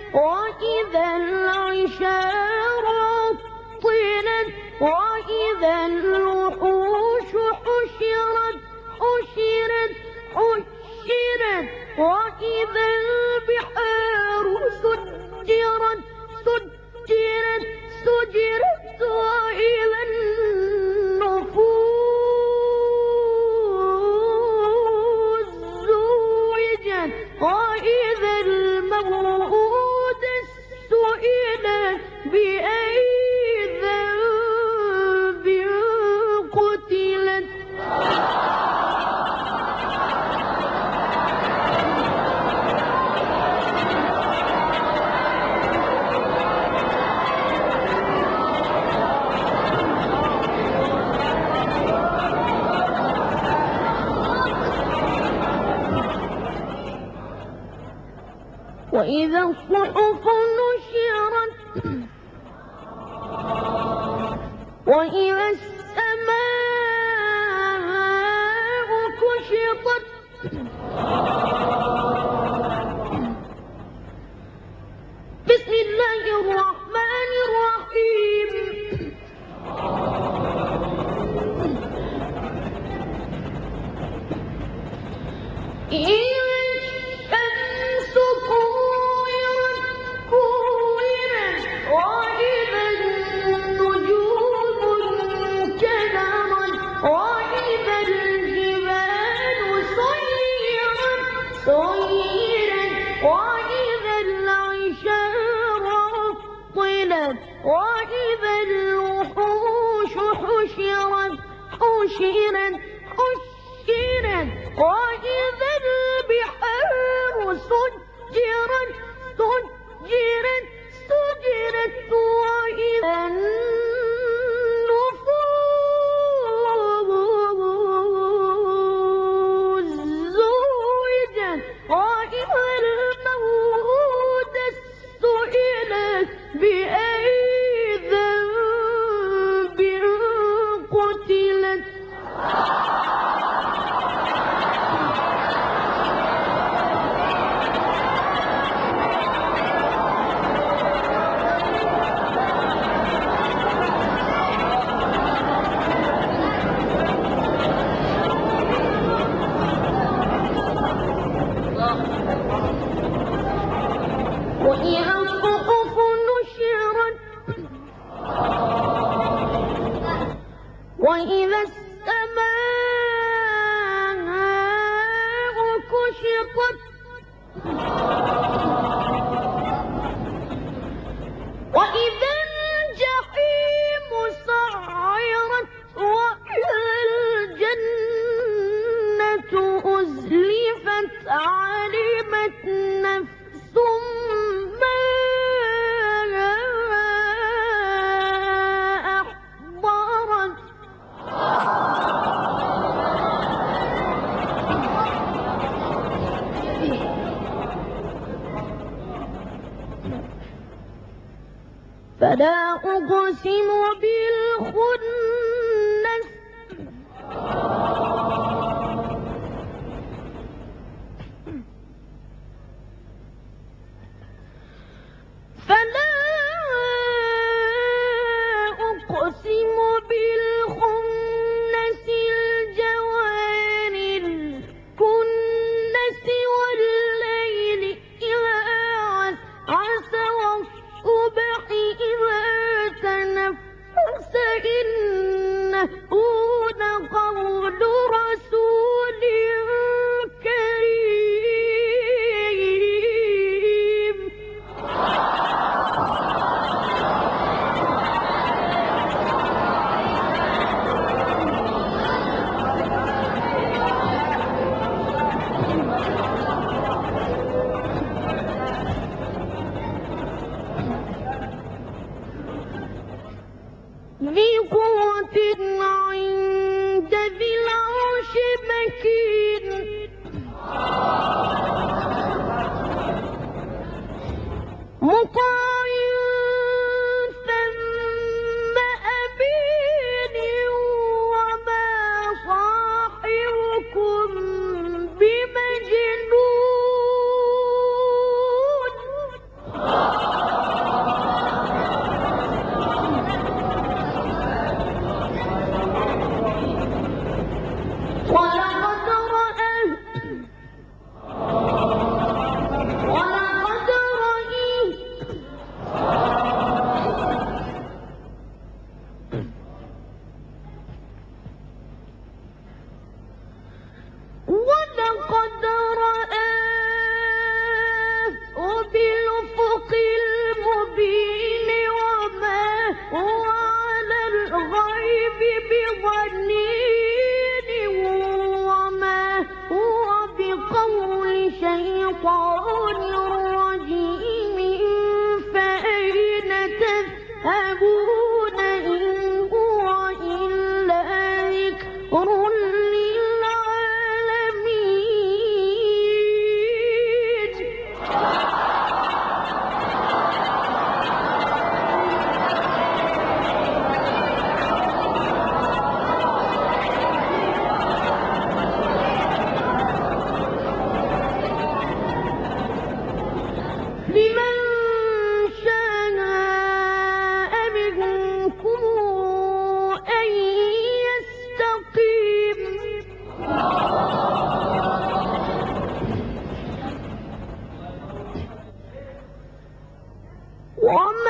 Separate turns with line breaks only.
وإذا العشار عطلت وإذا الوحوش حشرت وإذا البحار سجرت وإذا النفوس زوجت وإذا الموءودة سئلت بأي ذنب قتلت. وإذا الصحف نشرت وإذا السماء كشطت بسم الله الرحمن الرحيم. وإذا العشار عطلت وإذا الوحوش حشرت وإذا البحار سجرت وإذا النفوس زوجت وإذا الموءودة سئلت بأي ذنب قتلت. وإذا الصحف نشرت وإذا السماء كشطت وإذا الجحيم سعرت وإذا الجنة أزلفت علمت نفس ما أحضرت. فلا أقسم بالخنس فلا أقسم بالخنس الجوار الكنس والليل إذا عسعس والصبح إذا تنفس إنه لقول رسول كريم. ذي قوة عند ذي العرش مكين مطاع ثم أمين وما صاحبكم بمجنون. لمن شاء منكم أن يستقيم وما